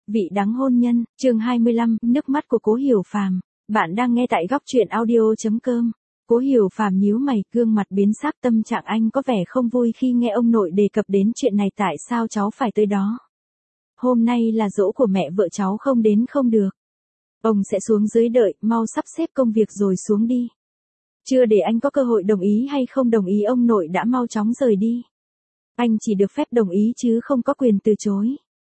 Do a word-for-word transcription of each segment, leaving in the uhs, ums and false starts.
Vị đắng hôn nhân, chương hai mươi lăm, nước mắt của Cố Hiểu Phàm. Bạn đang nghe tại góc truyện audio chấm com. Cố Hiểu Phàm nhíu mày, gương mặt biến sắc, tâm trạng anh có vẻ không vui khi nghe ông nội đề cập đến chuyện này, tại sao cháu phải tới đó. Hôm nay là giỗ của mẹ vợ cháu, không đến không được. Ông sẽ xuống dưới đợi, mau sắp xếp công việc rồi xuống đi. Chưa để anh có cơ hội đồng ý hay không đồng ý, ông nội đã mau chóng rời đi. Anh chỉ được phép đồng ý chứ không có quyền từ chối.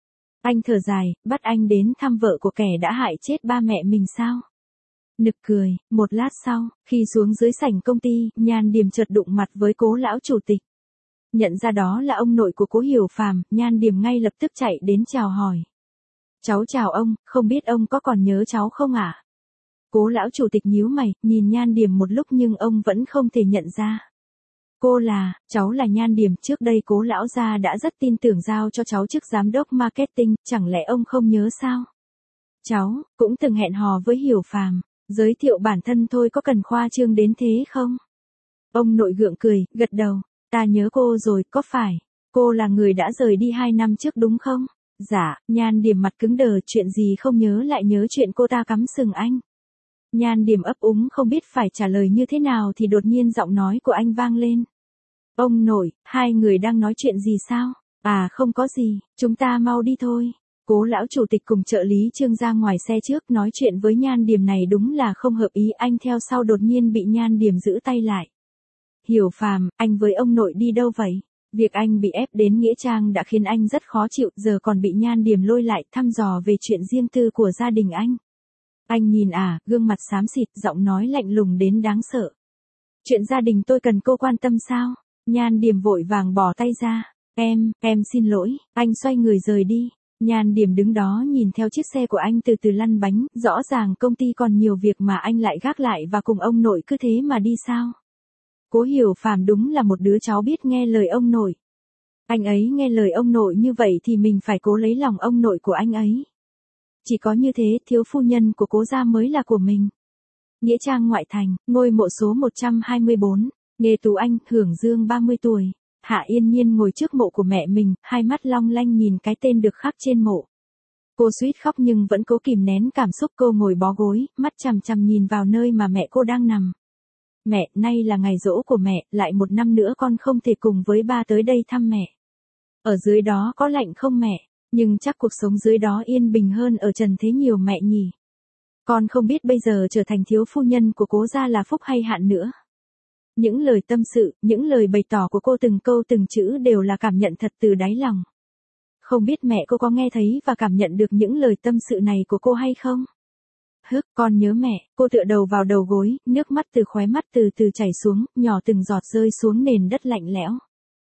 Anh thở dài, bắt anh đến thăm vợ của kẻ đã hại chết ba mẹ mình sao? Nực cười. Một lát sau, khi xuống dưới sảnh công ty, Nhan Điềm chợt đụng mặt với Cố lão chủ tịch. Nhận ra đó là ông nội của Cố Hiểu Phàm, Nhan Điềm ngay lập tức chạy đến chào hỏi. Cháu chào ông, không biết ông có còn nhớ cháu không ạ? À? Cố lão chủ tịch nhíu mày, nhìn Nhan Điềm một lúc nhưng ông vẫn không thể nhận ra. Cô là, cháu là Nhan Điềm, trước đây Cố lão gia đã rất tin tưởng giao cho cháu chức giám đốc marketing, chẳng lẽ ông không nhớ sao? Cháu, cũng từng hẹn hò với Hiểu Phàm, giới thiệu bản thân thôi, có cần khoa trương đến thế không? Ông nội gượng cười, gật đầu, ta nhớ cô rồi, có phải, cô là người đã rời đi hai năm trước đúng không? Dạ, Nhan Điềm mặt cứng đờ, chuyện gì không nhớ lại nhớ chuyện cô ta cắm sừng anh. Nhan Điềm ấp úng không biết phải trả lời như thế nào thì đột nhiên giọng nói của anh vang lên. Ông nội, hai người đang nói chuyện gì sao? À không có gì, chúng ta mau đi thôi. Cố lão chủ tịch cùng trợ lý Trương ra ngoài xe trước, nói chuyện với Nhan Điềm này đúng là không hợp ý, anh theo sau đột nhiên bị Nhan Điềm giữ tay lại. Hiểu Phàm, anh với ông nội đi đâu vậy? Việc anh bị ép đến nghĩa trang đã khiến anh rất khó chịu, giờ còn bị Nhan Điềm lôi lại thăm dò về chuyện riêng tư của gia đình anh. Anh nhìn à, gương mặt xám xịt, giọng nói lạnh lùng đến đáng sợ. Chuyện gia đình tôi cần cô quan tâm sao? Nhan Điềm vội vàng bỏ tay ra. Em, em xin lỗi, anh xoay người rời đi. Nhan Điềm đứng đó nhìn theo chiếc xe của anh từ từ lăn bánh, rõ ràng công ty còn nhiều việc mà anh lại gác lại và cùng ông nội cứ thế mà đi sao? Cố Hiểu Phàm đúng là một đứa cháu biết nghe lời ông nội. Anh ấy nghe lời ông nội như vậy thì mình phải cố lấy lòng ông nội của anh ấy. Chỉ có như thế, thiếu phu nhân của Cố gia mới là của mình. Nghĩa trang ngoại thành, ngôi mộ số một trăm hai mươi bốn, Nghê Tú Anh, hưởng dương ba mươi tuổi. Hạ Yên Nhiên ngồi trước mộ của mẹ mình, hai mắt long lanh nhìn cái tên được khắc trên mộ. Cô suýt khóc nhưng vẫn cố kìm nén cảm xúc, cô ngồi bó gối, mắt chằm chằm nhìn vào nơi mà mẹ cô đang nằm. Mẹ, nay là ngày giỗ của mẹ, lại một năm nữa con không thể cùng với ba tới đây thăm mẹ. Ở dưới đó có lạnh không mẹ? Nhưng chắc cuộc sống dưới đó yên bình hơn ở trần thế nhiều mẹ nhỉ. Con không biết bây giờ trở thành thiếu phu nhân của Cố gia là phúc hay hạn nữa. Những lời tâm sự, những lời bày tỏ của cô từng câu từng chữ đều là cảm nhận thật từ đáy lòng. Không biết mẹ cô có nghe thấy và cảm nhận được những lời tâm sự này của cô hay không? Hức, con nhớ mẹ, cô tựa đầu vào đầu gối, nước mắt từ khóe mắt từ từ chảy xuống, nhỏ từng giọt rơi xuống nền đất lạnh lẽo.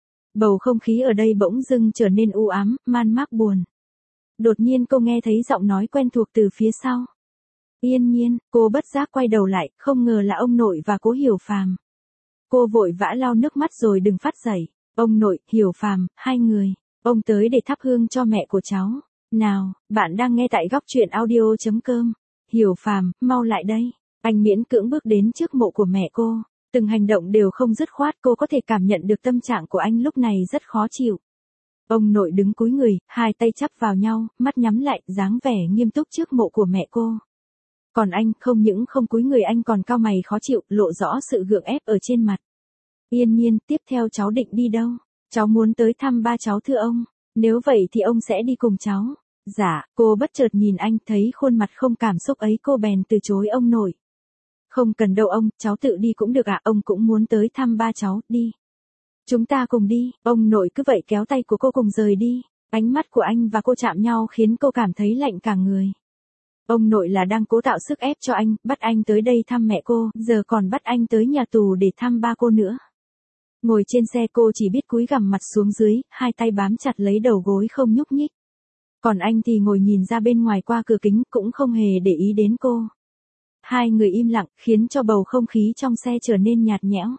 Bầu không khí ở đây bỗng dưng trở nên u ám, man mác buồn. Đột nhiên cô nghe thấy giọng nói quen thuộc từ phía sau. Yên Nhiên, cô bất giác quay đầu lại, không ngờ là ông nội và Cố Hiểu Phàm. Cô vội vã lau nước mắt rồi đừng phát dậy. Ông nội, Hiểu Phàm, hai người, ông tới để thắp hương cho mẹ của cháu. Nào, bạn đang nghe tại góc truyện audio chấm com. Hiểu Phàm, mau lại đây. Anh miễn cưỡng bước đến trước mộ của mẹ cô. Từng hành động đều không dứt khoát, cô có thể cảm nhận được tâm trạng của anh lúc này rất khó chịu. Ông nội đứng cúi người, hai tay chắp vào nhau, mắt nhắm lại, dáng vẻ nghiêm túc trước mộ của mẹ cô. Còn anh, không những không cúi người, anh còn cau mày khó chịu, lộ rõ sự gượng ép ở trên mặt. Yên Nhiên, tiếp theo cháu định đi đâu? Cháu muốn tới thăm ba cháu thưa ông. Nếu vậy thì ông sẽ đi cùng cháu. Dạ, cô bất chợt nhìn anh, thấy khuôn mặt không cảm xúc ấy, cô bèn từ chối ông nội. Không cần đâu ông, cháu tự đi cũng được ạ, à, ông cũng muốn tới thăm ba cháu, đi. Chúng ta cùng đi, ông nội cứ vậy kéo tay của cô cùng rời đi. Ánh mắt của anh và cô chạm nhau khiến cô cảm thấy lạnh cả người. Ông nội là đang cố tạo sức ép cho anh, bắt anh tới đây thăm mẹ cô, giờ còn bắt anh tới nhà tù để thăm ba cô nữa. Ngồi trên xe cô chỉ biết cúi gằm mặt xuống dưới, hai tay bám chặt lấy đầu gối không nhúc nhích. Còn anh thì ngồi nhìn ra bên ngoài qua cửa kính, cũng không hề để ý đến cô. Hai người im lặng, khiến cho bầu không khí trong xe trở nên nhạt nhẽo.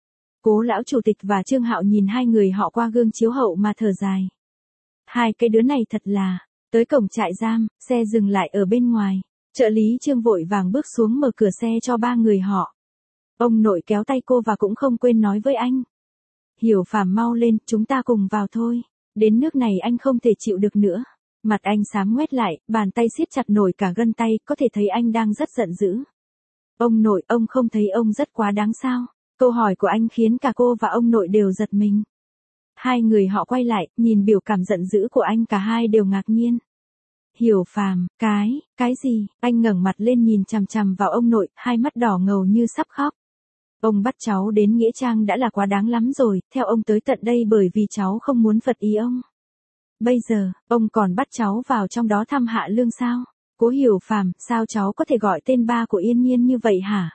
Cố lão chủ tịch và Trương Hạo nhìn hai người họ qua gương chiếu hậu mà thở dài. Hai cái đứa này thật là. Tới cổng trại giam, xe dừng lại ở bên ngoài. Trợ lý Trương vội vàng bước xuống mở cửa xe cho ba người họ. Ông nội kéo tay cô và cũng không quên nói với anh. Hiểu Phàm, mau lên, chúng ta cùng vào thôi. Đến nước này anh không thể chịu được nữa. Mặt anh xám ngoét lại, bàn tay siết chặt nổi cả gân tay, có thể thấy anh đang rất giận dữ. Ông nội, ông không thấy ông rất quá đáng sao? Câu hỏi của anh khiến cả cô và ông nội đều giật mình. Hai người họ quay lại, nhìn biểu cảm giận dữ của anh, cả hai đều ngạc nhiên. Hiểu Phàm, cái, cái gì? Anh ngẩng mặt lên nhìn chằm chằm vào ông nội, hai mắt đỏ ngầu như sắp khóc. Ông bắt cháu đến nghĩa trang đã là quá đáng lắm rồi, theo ông tới tận đây bởi vì cháu không muốn phật ý ông. Bây giờ, ông còn bắt cháu vào trong đó thăm Hạ Lương sao? Cố Hiểu Phàm, sao cháu có thể gọi tên ba của Yên Nhiên như vậy hả?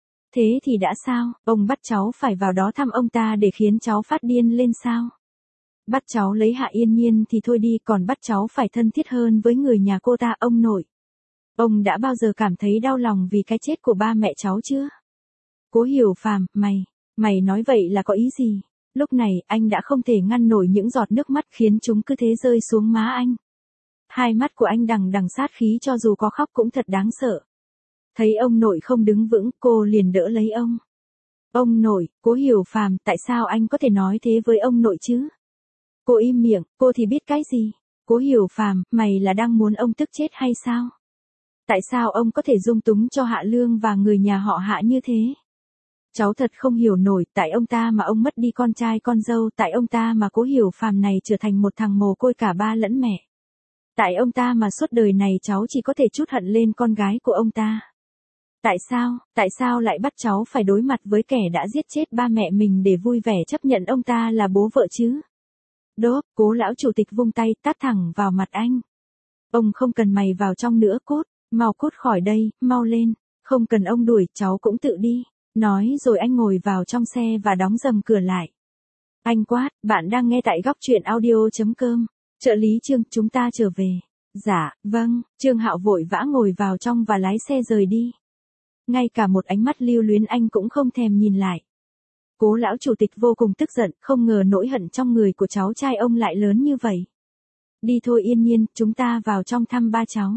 Thế thì đã sao, ông bắt cháu phải vào đó thăm ông ta để khiến cháu phát điên lên sao? Bắt cháu lấy Hạ Yên Nhiên thì thôi đi, còn bắt cháu phải thân thiết hơn với người nhà cô ta, ông nội. Ông đã bao giờ cảm thấy đau lòng vì cái chết của ba mẹ cháu chưa? Cố Hiểu Phàm, mày, mày nói vậy là có ý gì? Lúc này, anh đã không thể ngăn nổi những giọt nước mắt khiến chúng cứ thế rơi xuống má anh. Hai mắt của anh đằng đằng sát khí, cho dù có khóc cũng thật đáng sợ. Thấy ông nội không đứng vững, cô liền đỡ lấy ông. Ông nội, Cố Hiểu Phàm, tại sao anh có thể nói thế với ông nội chứ? Cô im miệng, cô thì biết cái gì? Cố Hiểu Phàm, mày là đang muốn ông tức chết hay sao? Tại sao ông có thể dung túng cho Hạ Lương và người nhà họ Hạ như thế? Cháu thật không hiểu nổi, tại ông ta mà ông mất đi con trai con dâu, tại ông ta mà Cố Hiểu Phàm này trở thành một thằng mồ côi cả ba lẫn mẹ. Tại ông ta mà suốt đời này cháu chỉ có thể trút hận lên con gái của ông ta. Tại sao, tại sao lại bắt cháu phải đối mặt với kẻ đã giết chết ba mẹ mình để vui vẻ chấp nhận ông ta là bố vợ chứ? Đốp, Cố lão chủ tịch vung tay tát thẳng vào mặt anh. Ông không cần mày vào trong nữa, cút, mau cút khỏi đây, mau lên, không cần ông đuổi, cháu cũng tự đi. Nói rồi anh ngồi vào trong xe và đóng rầm cửa lại. Anh quát, bạn đang nghe tại góc truyện audio.com. Trợ lý Trương, chúng ta trở về. Dạ, vâng, Trương Hạo vội vã ngồi vào trong và lái xe rời đi. Ngay cả một ánh mắt lưu luyến anh cũng không thèm nhìn lại. Cố lão chủ tịch vô cùng tức giận, không ngờ nỗi hận trong người của cháu trai ông lại lớn như vậy. Đi thôi Yên Nhiên, chúng ta vào trong thăm ba cháu.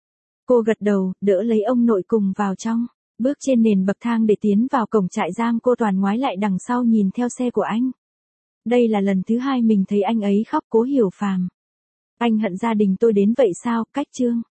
Cô gật đầu, đỡ lấy ông nội cùng vào trong. Bước trên nền bậc thang để tiến vào cổng trại giam, cô toàn ngoái lại đằng sau nhìn theo xe của anh. Đây là lần thứ hai mình thấy anh ấy khóc. Cố Hiểu Phàm. Anh hận gia đình tôi đến vậy sao, Cách Trương?